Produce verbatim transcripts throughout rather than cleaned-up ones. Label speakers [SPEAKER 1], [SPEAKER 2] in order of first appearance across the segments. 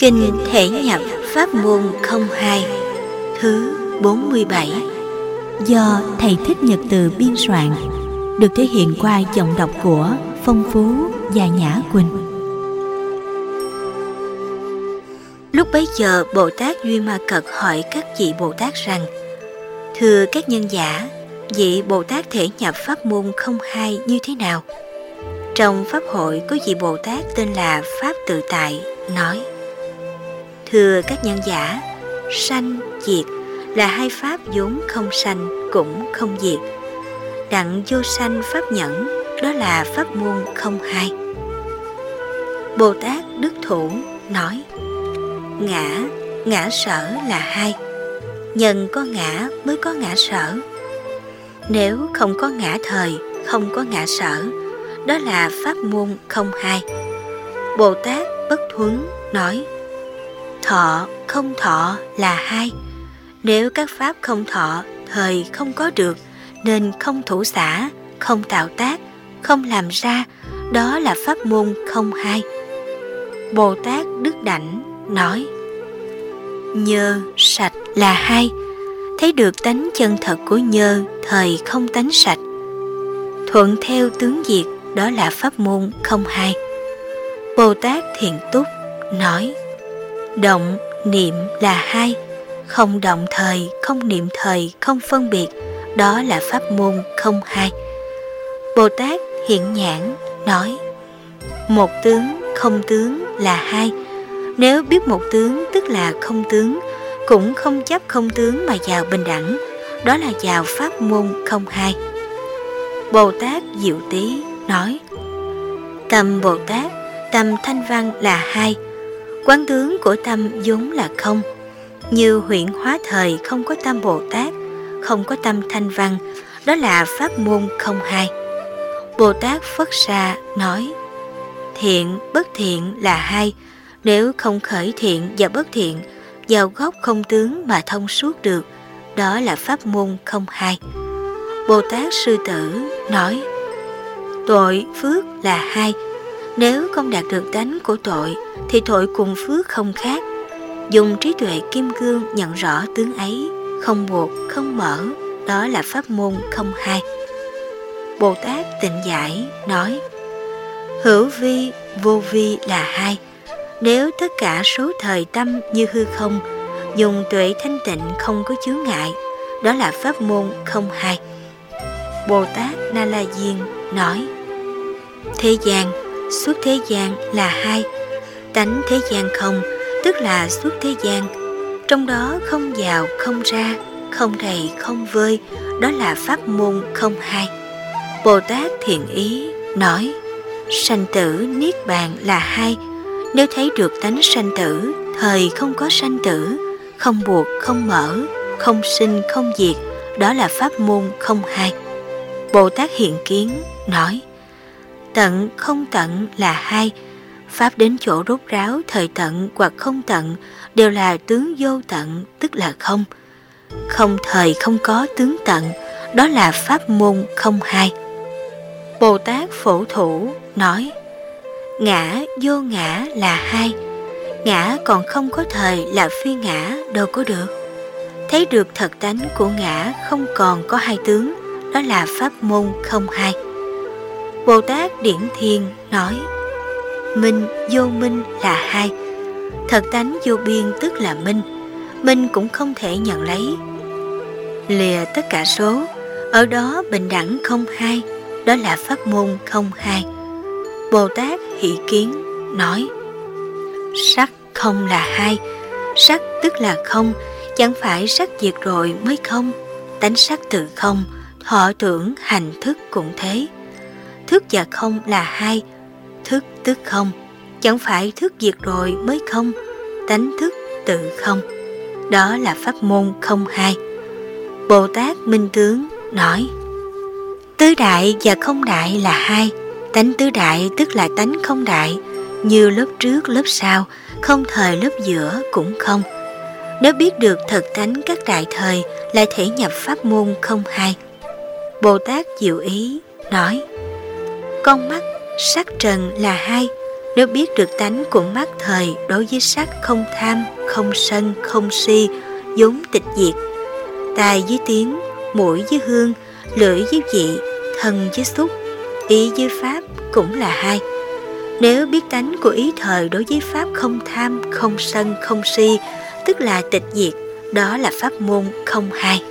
[SPEAKER 1] Kinh Thể Nhập Pháp Môn không hai thứ bốn mươi bảy,
[SPEAKER 2] do thầy Thích Nhật Từ biên soạn, được thể hiện qua giọng đọc của Phong Phú và Nhã Quỳnh.
[SPEAKER 1] Lúc bấy giờ, Bồ Tát Duy Ma Cật hỏi các vị Bồ Tát rằng: Thưa các nhân giả, vị Bồ Tát thể nhập pháp môn không hai như thế nào? Trong pháp hội có vị Bồ Tát tên là Pháp Tự Tại nói: Thưa các nhân giả, sanh, diệt là hai pháp vốn không sanh cũng không diệt. Đặng vô sanh pháp nhẫn, đó là pháp môn không hai. Bồ Tát Đức Thủ nói: Ngã, ngã sở là hai. Nhân có ngã mới có ngã sở. Nếu không có ngã thời, không có ngã sở, đó là pháp môn không hai. Bồ Tát Bất Thuấn nói: Thọ, không thọ là hai. Nếu các pháp không thọ, thời không có được, nên không thủ xả, không tạo tác, không làm ra, đó là pháp môn không hai. Bồ Tát Đức Đảnh nói: Nhơ, sạch là hai. Thấy được tánh chân thật của nhơ, thời không tánh sạch. Thuận theo tướng diệt, đó là pháp môn không hai. Bồ Tát Thiện Túc nói: Động, niệm là hai. Không động thời, không niệm thời, không phân biệt, đó là pháp môn không hai. Bồ Tát Hiện Nhãn nói: Một tướng, không tướng là hai. Nếu biết một tướng tức là không tướng, cũng không chấp không tướng mà vào bình đẳng, đó là vào pháp môn không hai. Bồ Tát Diệu Tý nói: Tâm Bồ Tát, tâm thanh văn là hai. Quán tướng của tâm vốn là không. Như huyễn hóa thời không có tâm Bồ Tát, không có tâm thanh văn, đó là pháp môn không hai. Bồ Tát Phất Sa nói: Thiện, bất thiện là hai. Nếu không khởi thiện và bất thiện, vào gốc không tướng mà thông suốt được, đó là pháp môn không hai. Bồ Tát Sư Tử nói: Tội, phước là hai. Nếu không đạt được tánh của tội, thì tội cùng phước không khác. Dùng trí tuệ kim cương nhận rõ tướng ấy, không buộc, không mở, đó là pháp môn không hai. Bồ Tát Tịnh Giải nói: Hữu vi, vô vi là hai. Nếu tất cả số thời tâm như hư không, dùng tuệ thanh tịnh không có chướng ngại, đó là pháp môn không hai. Bồ Tát Na La Diên nói: Thế gian, xuất thế gian là hai. Tánh thế gian không, tức là xuất thế gian. Trong đó không vào, không ra, không đầy, không vơi, đó là pháp môn không hai. Bồ Tát Thiện Ý nói: Sanh tử, niết bàn là hai. Nếu thấy được tánh sanh tử, thời không có sanh tử, không buộc, không mở, không sinh, không diệt, đó là pháp môn không hai. Bồ Tát Hiện Kiến nói: Tận, không tận là hai. Pháp đến chỗ rốt ráo, thời tận hoặc không tận đều là tướng vô tận, tức là không. Không thời không có tướng tận, đó là pháp môn không hai. Bồ Tát Phổ Thủ nói: Ngã, vô ngã là hai. Ngã còn không có thời là phi ngã, đâu có được. Thấy được thật tánh của ngã không còn có hai tướng, đó là pháp môn không hai. Bồ Tát Điển Thiên nói: Minh, vô minh là hai. Thật tánh vô biên tức là minh. Minh cũng không thể nhận lấy. Lìa tất cả số, ở đó bình đẳng không hai, đó là pháp môn không hai. Bồ Tát Hỷ Kiến nói: Sắc không là hai. Sắc tức là không, chẳng phải sắc diệt rồi mới không. Tánh sắc tự không, thọ tưởng hành thức cũng thế. Thức và không là hai. Thức tức không, chẳng phải thức diệt rồi mới không. Tánh thức tự không, đó là pháp môn không hai. Bồ Tát Minh Tướng nói: Tứ đại và không đại là hai. Tánh tứ đại tức là tánh không đại, như lớp trước lớp sau, không thời lớp giữa cũng không. Nếu biết được thật tánh các đại thời, lại thể nhập pháp môn không hai. Bồ Tát Diệu Ý nói: Con mắt, sắc trần là hai. Nếu biết được tánh của mắt thời đối với sắc không tham, không sân, không si, vốn tịch diệt, tai với tiếng, mũi với hương, lưỡi với vị, thân với xúc, ý với pháp cũng là hai. Nếu biết tánh của ý thời đối với pháp không tham, không sân, không si, tức là tịch diệt, đó là pháp môn không hai.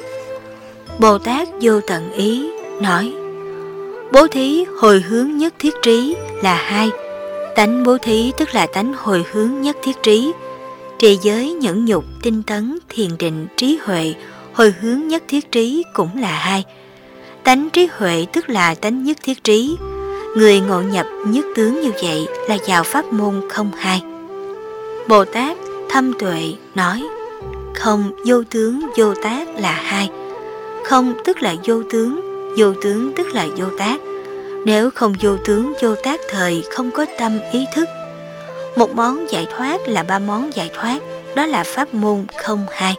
[SPEAKER 1] Bồ Tát Vô Tận Ý nói: bố thí hồi hướng nhất thiết trí là hai. Tánh bố thí tức là tánh hồi hướng nhất thiết trí. Trì giới nhẫn nhục, tinh tấn, thiền định, trí huệ, hồi hướng nhất thiết trí cũng là hai. Tánh trí huệ tức là tánh nhất thiết trí. Người ngộ nhập nhất tướng như vậy là vào pháp môn không hai. Bồ Tát Thâm Tuệ nói: không vô tướng vô tác là hai. Không tức là vô tướng, vô tướng tức là vô tác. Nếu không vô tướng vô tác thời không có tâm ý thức. Một món giải thoát là ba món giải thoát, đó là pháp môn không hai.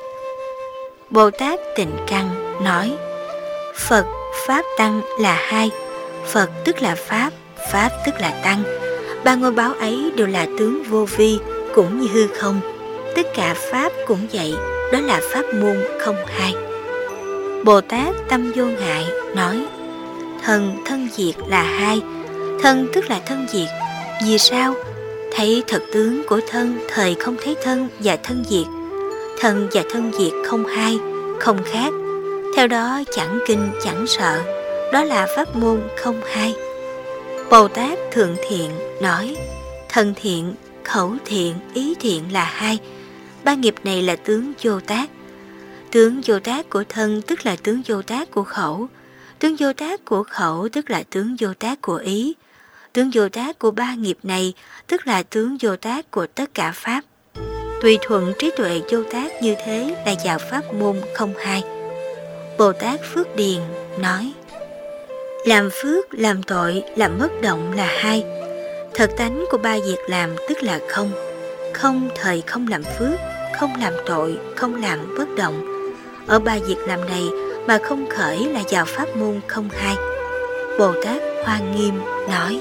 [SPEAKER 1] Bồ Tát Tịnh Căn nói: Phật, Pháp, Tăng là hai. Phật tức là Pháp, Pháp tức là Tăng. Ba ngôi báo ấy đều là tướng vô vi, cũng như hư không. Tất cả Pháp cũng vậy, đó là pháp môn không hai. Bồ Tát Tâm Vô Ngại nói: Thần, thân diệt là hai. Thân tức là thân diệt. Vì sao? Thấy thật tướng của thân, thời không thấy thân và thân diệt. Thân và thân diệt không hai, không khác. Theo đó chẳng kinh chẳng sợ, đó là pháp môn không hai. Bồ Tát Thượng Thiện nói: Thân thiện, khẩu thiện, ý thiện là hai. Ba nghiệp này là tướng vô tác. Tướng vô tác của thân tức là tướng vô tác của khẩu. Tướng vô tác của khẩu tức là tướng vô tác của ý. Tướng vô tác của ba nghiệp này tức là tướng vô tác của tất cả pháp. Tùy thuận trí tuệ vô tác như thế là vào pháp môn không hai. Bồ Tát Phước Điền nói: Làm phước, làm tội, làm bất động là hai. Thật tánh của ba việc làm tức là không. Không thời không làm phước, không làm tội, không làm bất động. Ở ba việc làm này mà không khởi là vào pháp môn không hai. Bồ Tát Hoa Nghiêm nói: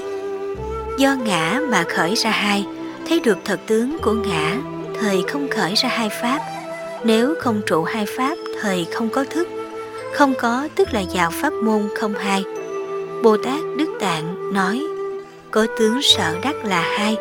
[SPEAKER 1] Do ngã mà khởi ra hai. Thấy được thật tướng của ngã, thời không khởi ra hai pháp. Nếu không trụ hai pháp, thời không có thức. Không có tức là vào pháp môn không hai. Bồ Tát Đức Tạng nói: Có tướng sợ đắc là hai.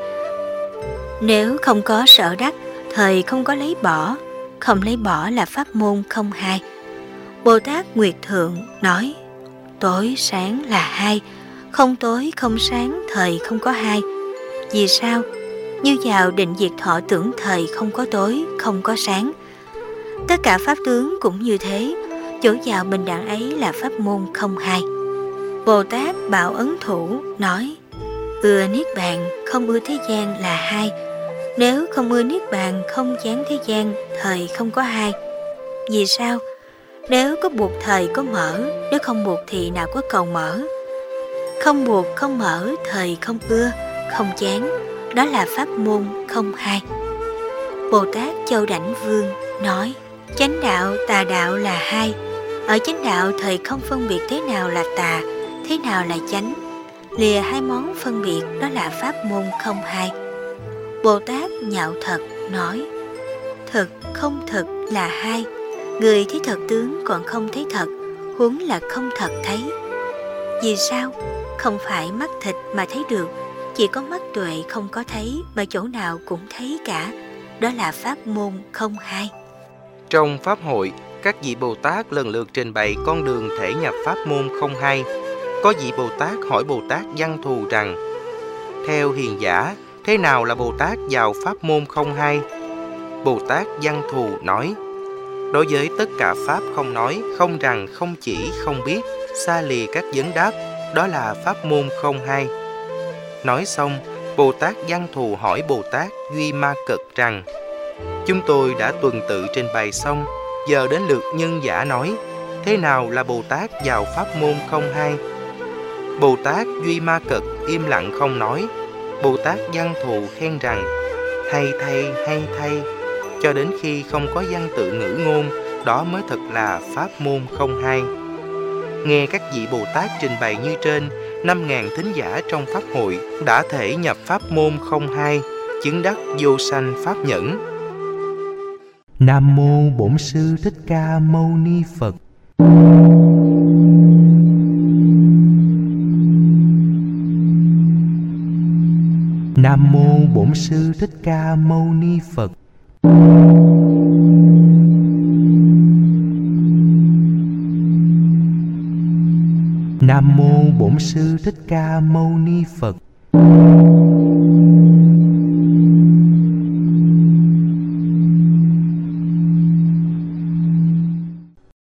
[SPEAKER 1] Nếu không có sợ đắc, thời không có lấy bỏ. Không lấy bỏ là pháp môn không hai. Bồ Tát Nguyệt Thượng nói: Tối sáng là hai. Không tối không sáng, thời không có hai. Vì sao? Như vào định diệt thọ tưởng thời không có tối, không có sáng. Tất cả pháp tướng cũng như thế. Chỗ vào bình đẳng ấy là pháp môn không hai. Bồ Tát Bảo Ấn Thủ nói: Ưa Niết Bàn, không ưa thế gian là hai. Nếu không ưa Niết Bàn, không chán thế gian, thời không có hai. Vì sao? Nếu có buộc thời có mở, nếu không buộc thì nào có cầu mở. Không buộc không mở, thời không ưa, không chán, đó là pháp môn không hai. Bồ Tát Châu Đảnh Vương nói: Chánh đạo, tà đạo là hai. Ở chánh đạo thời không phân biệt thế nào là tà, thế nào là chánh. Lìa hai món phân biệt, đó là pháp môn không hai. Bồ Tát Nhạo Thật nói: Thực không thực là hai. Người thấy thật tướng còn không thấy thật, huống là không thật thấy. Vì sao? Không phải mắt thịt mà thấy được, chỉ có mắt tuệ không có thấy, mà chỗ nào cũng thấy cả. Đó là pháp môn không hai.
[SPEAKER 3] Trong Pháp hội, các vị Bồ Tát lần lượt trình bày con đường thể nhập pháp môn không hai. Có vị Bồ Tát hỏi Bồ Tát Văn Thù rằng: Theo hiền giả, thế nào là Bồ Tát vào pháp môn không hai? Bồ Tát Văn Thù nói: Đối với tất cả pháp không nói, không rằng, không chỉ, không biết, xa lìa các vấn đáp, đó là pháp môn không hai. Nói xong, Bồ Tát Văn Thù hỏi Bồ Tát Duy Ma Cật rằng: Chúng tôi đã tuần tự trình bày xong, giờ đến lượt nhân giả nói, thế nào là Bồ Tát vào pháp môn không hai? Bồ Tát Duy Ma Cật im lặng không nói. Bồ Tát Văn Thù khen rằng: Hay thay, hay thay. Cho đến khi không có văn tự ngữ ngôn, đó mới thật là pháp môn không hai. Nghe các vị Bồ Tát trình bày như trên, năm nghìn thính giả trong pháp hội đã thể nhập pháp môn không hai, chứng đắc vô sanh pháp nhẫn.
[SPEAKER 4] Nam mô Bổn Sư Thích Ca Mâu Ni Phật. Nam mô Bổn Sư Thích Ca Mâu Ni Phật. Nam mô Bổn Sư Thích Ca Mâu Ni Phật.